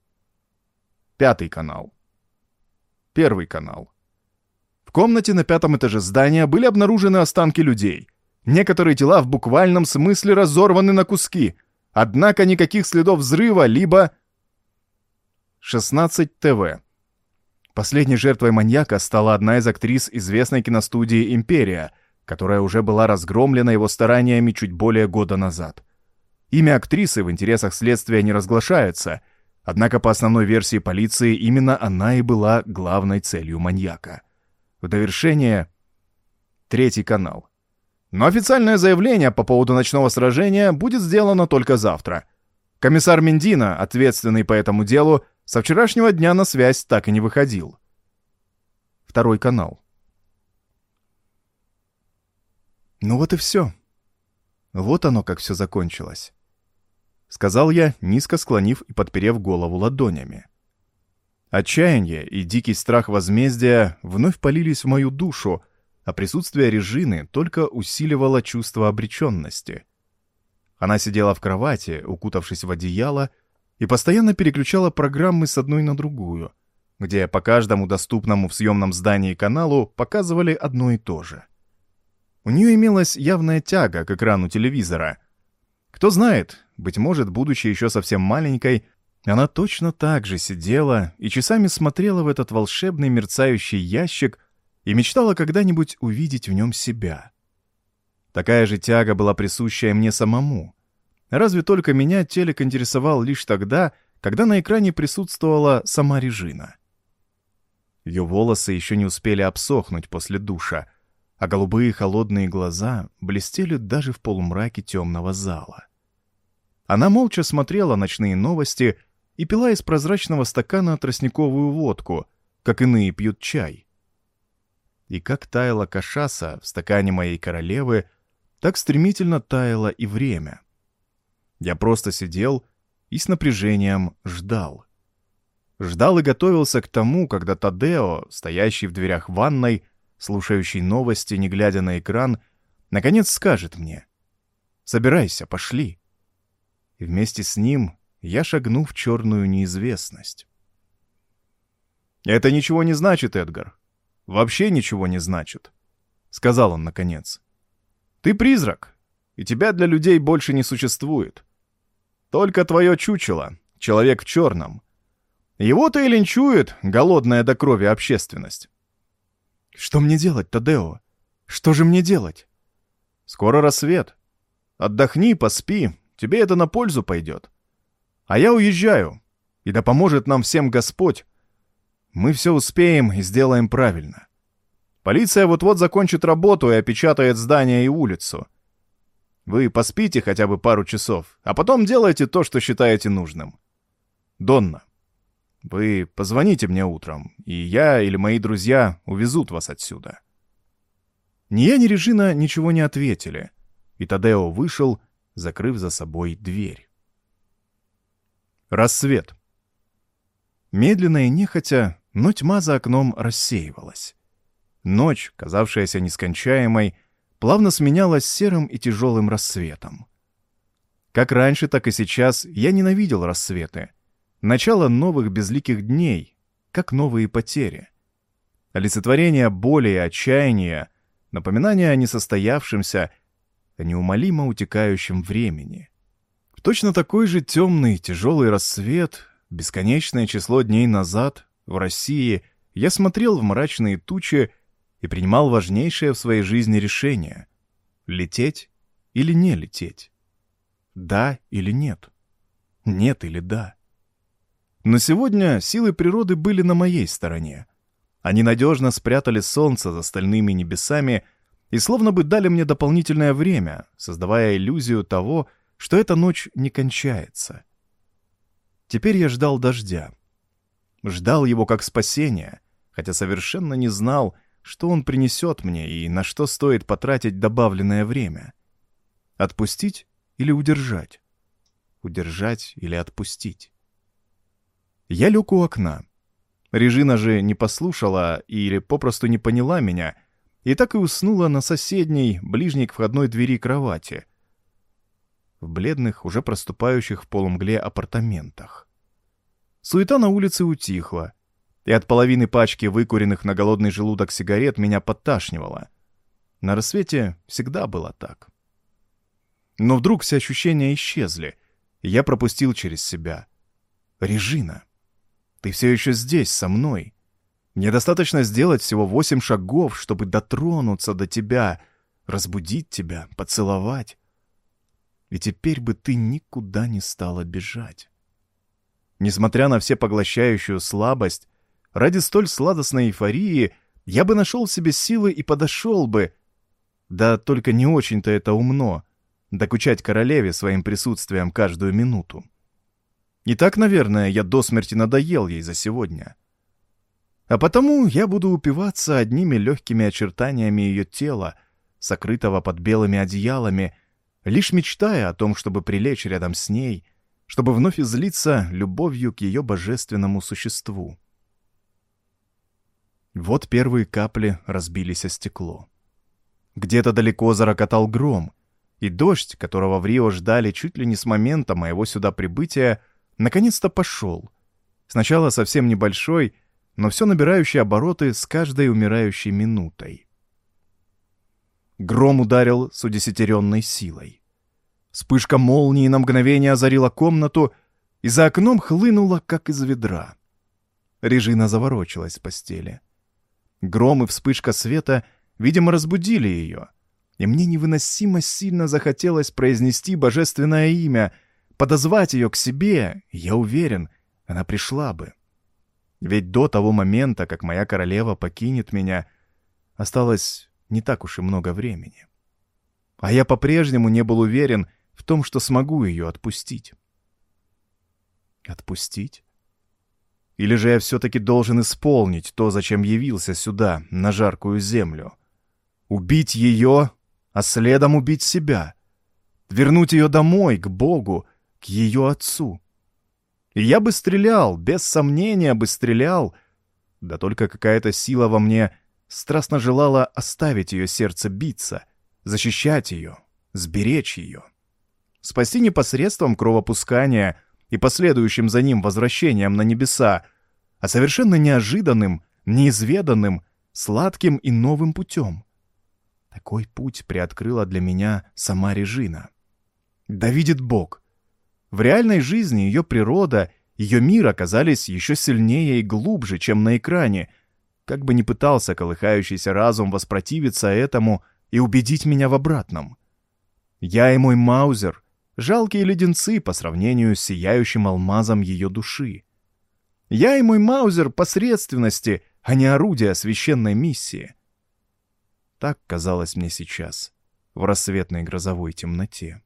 Пятый канал. Первый канал. В комнате на пятом этаже здания были обнаружены останки людей. Некоторые тела в буквальном смысле разорваны на куски, однако никаких следов взрыва, либо... шестнадцать ТВ. Последней жертвой маньяка стала одна из актрис известной киностудии «Империя», которая уже была разгромлена его стараниями чуть более года назад. Имя актрисы в интересах следствия не разглашается, однако по основной версии полиции именно она и была главной целью маньяка. В довершение... Третий канал. Но официальное заявление по поводу ночного сражения будет сделано только завтра. Комиссар Мендина, ответственный по этому делу, со вчерашнего дня на связь так и не выходил. Второй канал. Ну вот и все. Вот оно, как все закончилось. Сказал я, низко склонив и подперев голову ладонями. Отчаяние и дикий страх возмездия вновь полились в мою душу, а присутствие Режины только усиливало чувство обреченности. Она сидела в кровати, укутавшись в одеяло, и постоянно переключала программы с одной на другую, где по каждому доступному в съемном здании каналу показывали одно и то же. У нее имелась явная тяга к экрану телевизора. Кто знает, быть может, будучи еще совсем маленькой, она точно так же сидела и часами смотрела в этот волшебный мерцающий ящик и мечтала когда-нибудь увидеть в нем себя. Такая же тяга была присуща мне самому. Разве только меня телек интересовал лишь тогда, когда на экране присутствовала сама Режина. Ее волосы еще не успели обсохнуть после душа, а голубые холодные глаза блестели даже в полумраке темного зала. Она молча смотрела ночные новости и пила из прозрачного стакана тростниковую водку, как иные пьют чай. И как таяла кашаса в стакане моей королевы, так стремительно таяло и время. Я просто сидел и с напряжением ждал. Ждал и готовился к тому, когда Тадео, стоящий в дверях ванной, слушающий новости, не глядя на экран, наконец скажет мне: «Собирайся, пошли». И вместе с ним я шагну в черную неизвестность. «Это ничего не значит, Эдгар. Вообще ничего не значит», — сказал он наконец. «Ты призрак, и тебя для людей больше не существует. Только твое чучело, человек в черном. Его-то и линчует голодная до крови общественность». «Что мне делать, Тадео? Что же мне делать?» «Скоро рассвет. Отдохни, поспи, тебе это на пользу пойдет. А я уезжаю, и да поможет нам всем Господь. Мы все успеем и сделаем правильно. Полиция вот-вот закончит работу и опечатает здание и улицу. Вы поспите хотя бы пару часов, а потом делайте то, что считаете нужным. Донна, вы позвоните мне утром, и я или мои друзья увезут вас отсюда». Ни я, ни Режина ничего не ответили, и Тадео вышел, закрыв за собой дверь. Рассвет. Медленно и нехотя, но тьма за окном рассеивалась. Ночь, казавшаяся нескончаемой, плавно сменялась серым и тяжелым рассветом. Как раньше, так и сейчас я ненавидел рассветы. Начало новых безликих дней, как новые потери. Олицетворение боли и отчаяния, напоминание о несостоявшемся, о неумолимо утекающем времени. В точно такой же темный, тяжелый рассвет, бесконечное число дней назад, в России, я смотрел в мрачные тучи и принимал важнейшее в своей жизни решение — лететь или не лететь. Да или нет. Нет или да. Но сегодня силы природы были на моей стороне. Они надежно спрятали солнце за стальными небесами и словно бы дали мне дополнительное время, создавая иллюзию того, что эта ночь не кончается. Теперь я ждал дождя. Ждал его как спасения, хотя совершенно не знал, что он принесет мне и на что стоит потратить добавленное время. Отпустить или удержать? Удержать или отпустить? Я лег у окна. Режина же не послушала или попросту не поняла меня, и так и уснула на соседней, ближней к входной двери кровати, в бледных, уже проступающих в полумгле апартаментах. Суета на улице утихла, и от половины пачки выкуренных на голодный желудок сигарет меня подташнивало. На рассвете всегда было так. Но вдруг все ощущения исчезли, и я пропустил через себя: «Режина, ты все еще здесь, со мной. Мне достаточно сделать всего восемь шагов, чтобы дотронуться до тебя, разбудить тебя, поцеловать. И теперь бы ты никуда не стала бежать». Несмотря на всепоглощающую слабость, ради столь сладостной эйфории я бы нашел в себе силы и подошел бы, Да только не очень-то это умно — докучать королеве своим присутствием каждую минуту. И так, наверное, я до смерти надоел ей за сегодня. А потому я буду упиваться одними легкими очертаниями ее тела, сокрытого под белыми одеялами, лишь мечтая о том, чтобы прилечь рядом с ней, чтобы вновь излиться любовью к ее божественному существу. Вот первые капли разбились о стекло. Где-то далеко зарокотал гром, и дождь, которого в Рио ждали чуть ли не с момента моего сюда прибытия, наконец-то пошел. Сначала совсем небольшой, но все набирающий обороты с каждой умирающей минутой. Гром ударил с удесятеренной силой. Вспышка молнии на мгновение озарила комнату и за окном хлынула, как из ведра. Режина заворочилась в постели. Гром и вспышка света, видимо, разбудили ее, и мне невыносимо сильно захотелось произнести божественное имя, подозвать ее к себе, и я уверен, она пришла бы. Ведь до того момента, как моя королева покинет меня, осталось не так уж и много времени. А я по-прежнему не был уверен в том, что смогу ее отпустить. Отпустить? Или же я все-таки должен исполнить то, зачем явился сюда, на жаркую землю? Убить ее, а следом убить себя. Вернуть ее домой, к Богу, к ее отцу. И я бы стрелял, без сомнения бы стрелял, да только какая-то сила во мне страстно желала оставить ее сердце биться, защищать ее, сберечь ее. Спасти не посредством кровопускания и последующим за ним возвращением на небеса, а совершенно неожиданным, неизведанным, сладким и новым путем. Такой путь приоткрыла для меня сама Режина. Да видит Бог! В реальной жизни ее природа, ее мир оказались еще сильнее и глубже, чем на экране, как бы ни пытался колыхающийся разум воспротивиться этому и убедить меня в обратном. Я и мой Маузер — жалкие леденцы по сравнению с сияющим алмазом ее души. Я и мой Маузер — посредственности, а не орудия священной миссии. Так казалось мне сейчас, в рассветной грозовой темноте.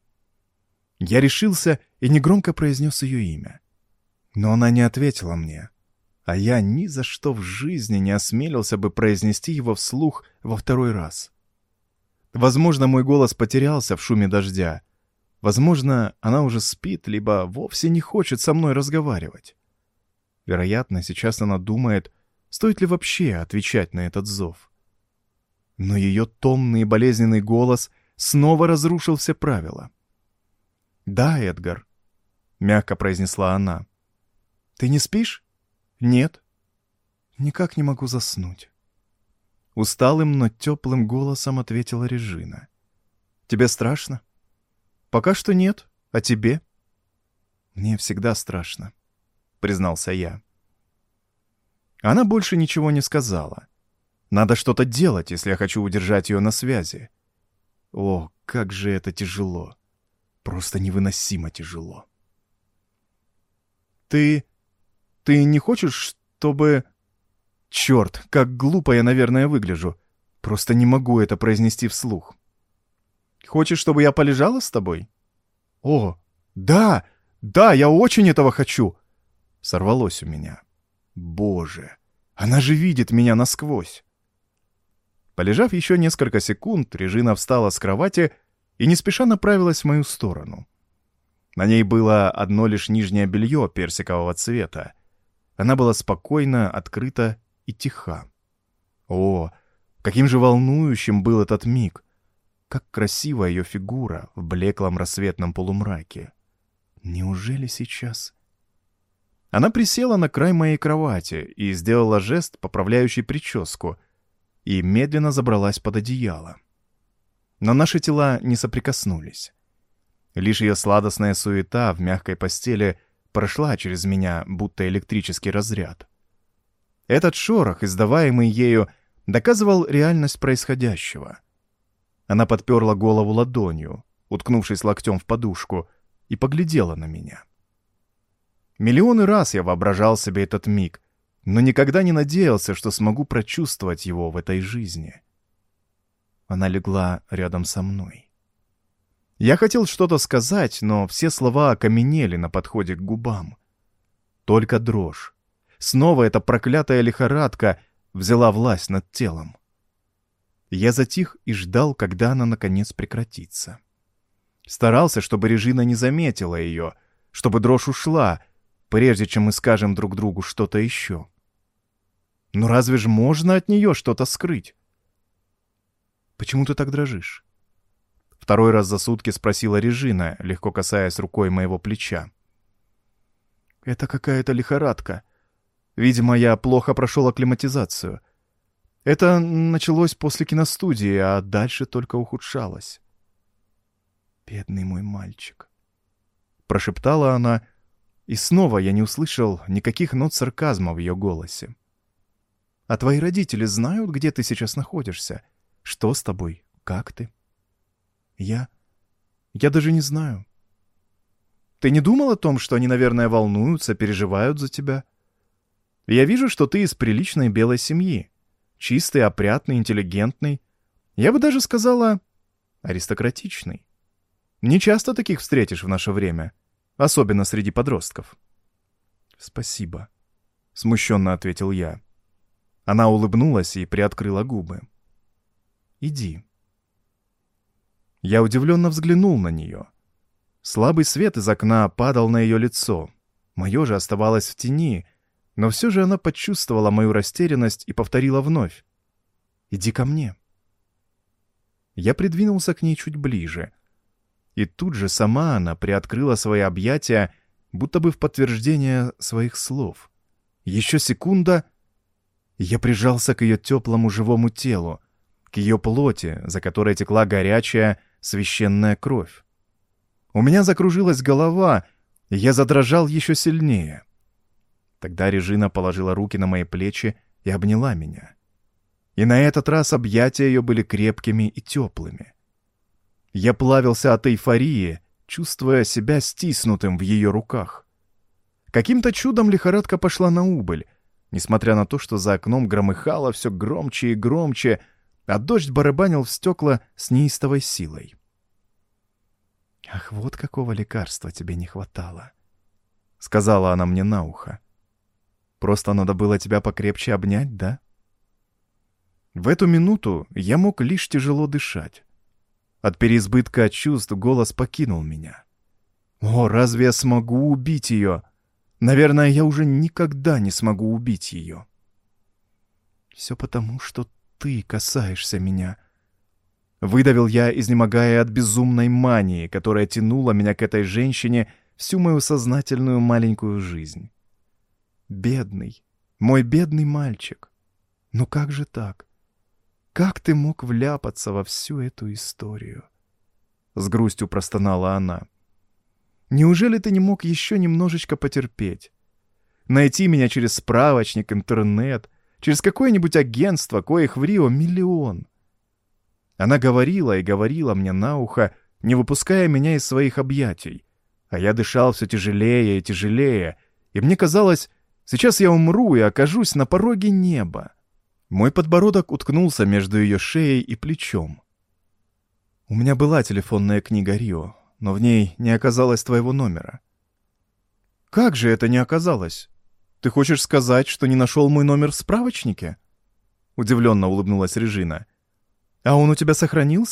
Я решился и негромко произнес ее имя. Но она не ответила мне, а я ни за что в жизни не осмелился бы произнести его вслух во второй раз. Возможно, мой голос потерялся в шуме дождя. Возможно, она уже спит, либо вовсе не хочет со мной разговаривать. Вероятно, сейчас она думает, стоит ли вообще отвечать на этот зов. Но ее томный и болезненный голос снова разрушил все правила. «Да, Эдгар», — мягко произнесла она. «Ты не спишь?» «Нет». «Никак не могу заснуть». Усталым, но теплым голосом ответила Режина. «Тебе страшно?» «Пока что нет. А тебе?» «Мне всегда страшно», — признался я. Она больше ничего не сказала. Надо что-то делать, если я хочу удержать ее на связи. О, как же это тяжело. Просто невыносимо тяжело. «Ты... ты не хочешь, чтобы...» Черт, как глупо я, наверное, выгляжу. Просто не могу это произнести вслух. «Хочешь, чтобы я полежала с тобой?» «О, да, да, я очень этого хочу!» Сорвалось у меня. Боже, она же видит меня насквозь. Полежав еще несколько секунд, Режина встала с кровати и не спеша направилась в мою сторону. На ней было одно лишь нижнее белье персикового цвета. Она была спокойна, открыта и тиха. О, каким же волнующим был этот миг! Как красива ее фигура в блеклом рассветном полумраке. Неужели сейчас? Она присела на край моей кровати и сделала жест, поправляющий прическу, и медленно забралась под одеяло. Но наши тела не соприкоснулись. Лишь ее сладостная суета в мягкой постели прошла через меня, будто электрический разряд. Этот шорох, издаваемый ею, доказывал реальность происходящего. Она подперла голову ладонью, уткнувшись локтем в подушку, и поглядела на меня. Миллионы раз я воображал себе этот миг, но никогда не надеялся, что смогу прочувствовать его в этой жизни. Она легла рядом со мной. Я хотел что-то сказать, но все слова окаменели на подходе к губам. Только дрожь. Снова эта проклятая лихорадка взяла власть над телом. Я затих и ждал, когда она наконец прекратится. Старался, чтобы Режина не заметила ее, чтобы дрожь ушла, прежде чем мы скажем друг другу что-то еще. Но разве ж можно от нее что-то скрыть? «Почему ты так дрожишь?» Второй раз за сутки спросила Режина, легко касаясь рукой моего плеча. «Это какая-то лихорадка. Видимо, я плохо прошел акклиматизацию. Это началось после киностудии, а дальше только ухудшалось». «Бедный мой мальчик», — прошептала она, и снова я не услышал никаких нот сарказма в ее голосе. «А твои родители знают, где ты сейчас находишься? Что с тобой? Как ты?» «Я... я даже не знаю». «Ты не думал о том, что они, наверное, волнуются, переживают за тебя? Я вижу, что ты из приличной белой семьи. Чистый, опрятный, интеллигентный. Я бы даже сказала, аристократичный. Не часто таких встретишь в наше время, особенно среди подростков». «Спасибо», — смущенно ответил я. Она улыбнулась и приоткрыла губы. «Иди». Я удивленно взглянул на нее. Слабый свет из окна падал на ее лицо. Мое же оставалось в тени, но все же она почувствовала мою растерянность и повторила вновь. «Иди ко мне». Я придвинулся к ней чуть ближе. И тут же сама она приоткрыла свои объятия, будто бы в подтверждение своих слов. Еще секунда, и я прижался к ее теплому живому телу, к ее плоти, за которой текла горячая священная кровь. У меня закружилась голова, и я задрожал еще сильнее. Тогда Режина положила руки на мои плечи и обняла меня. И на этот раз объятия ее были крепкими и теплыми. Я плавился от эйфории, чувствуя себя стиснутым в ее руках. Каким-то чудом лихорадка пошла на убыль, несмотря на то, что за окном громыхало все громче и громче, а дождь барабанил в стекла с неистовой силой. «Ах, вот какого лекарства тебе не хватало», — сказала она мне на ухо. «Просто надо было тебя покрепче обнять, да?» В эту минуту я мог лишь тяжело дышать. От переизбытка чувств голос покинул меня. О, разве я смогу убить ее? Наверное, я уже никогда не смогу убить ее. «Все потому, что ты касаешься меня», — выдавил я, изнемогая от безумной мании, которая тянула меня к этой женщине всю мою сознательную маленькую жизнь. «Бедный, мой бедный мальчик, ну как же так? Как ты мог вляпаться во всю эту историю?» С грустью простонала она. «Неужели ты не мог еще немножечко потерпеть? Найти меня через справочник, интернет, через какое-нибудь агентство, коих в Рио миллион?» Она говорила и говорила мне на ухо, не выпуская меня из своих объятий, а я дышал все тяжелее и тяжелее, и мне казалось, сейчас я умру и окажусь на пороге неба. Мой подбородок уткнулся между ее шеей и плечом. «У меня была телефонная книга Рио, но в ней не оказалось твоего номера». «Как же это не оказалось? Ты хочешь сказать, что не нашел мой номер в справочнике?» Удивленно улыбнулась Режина. «А он у тебя сохранился?»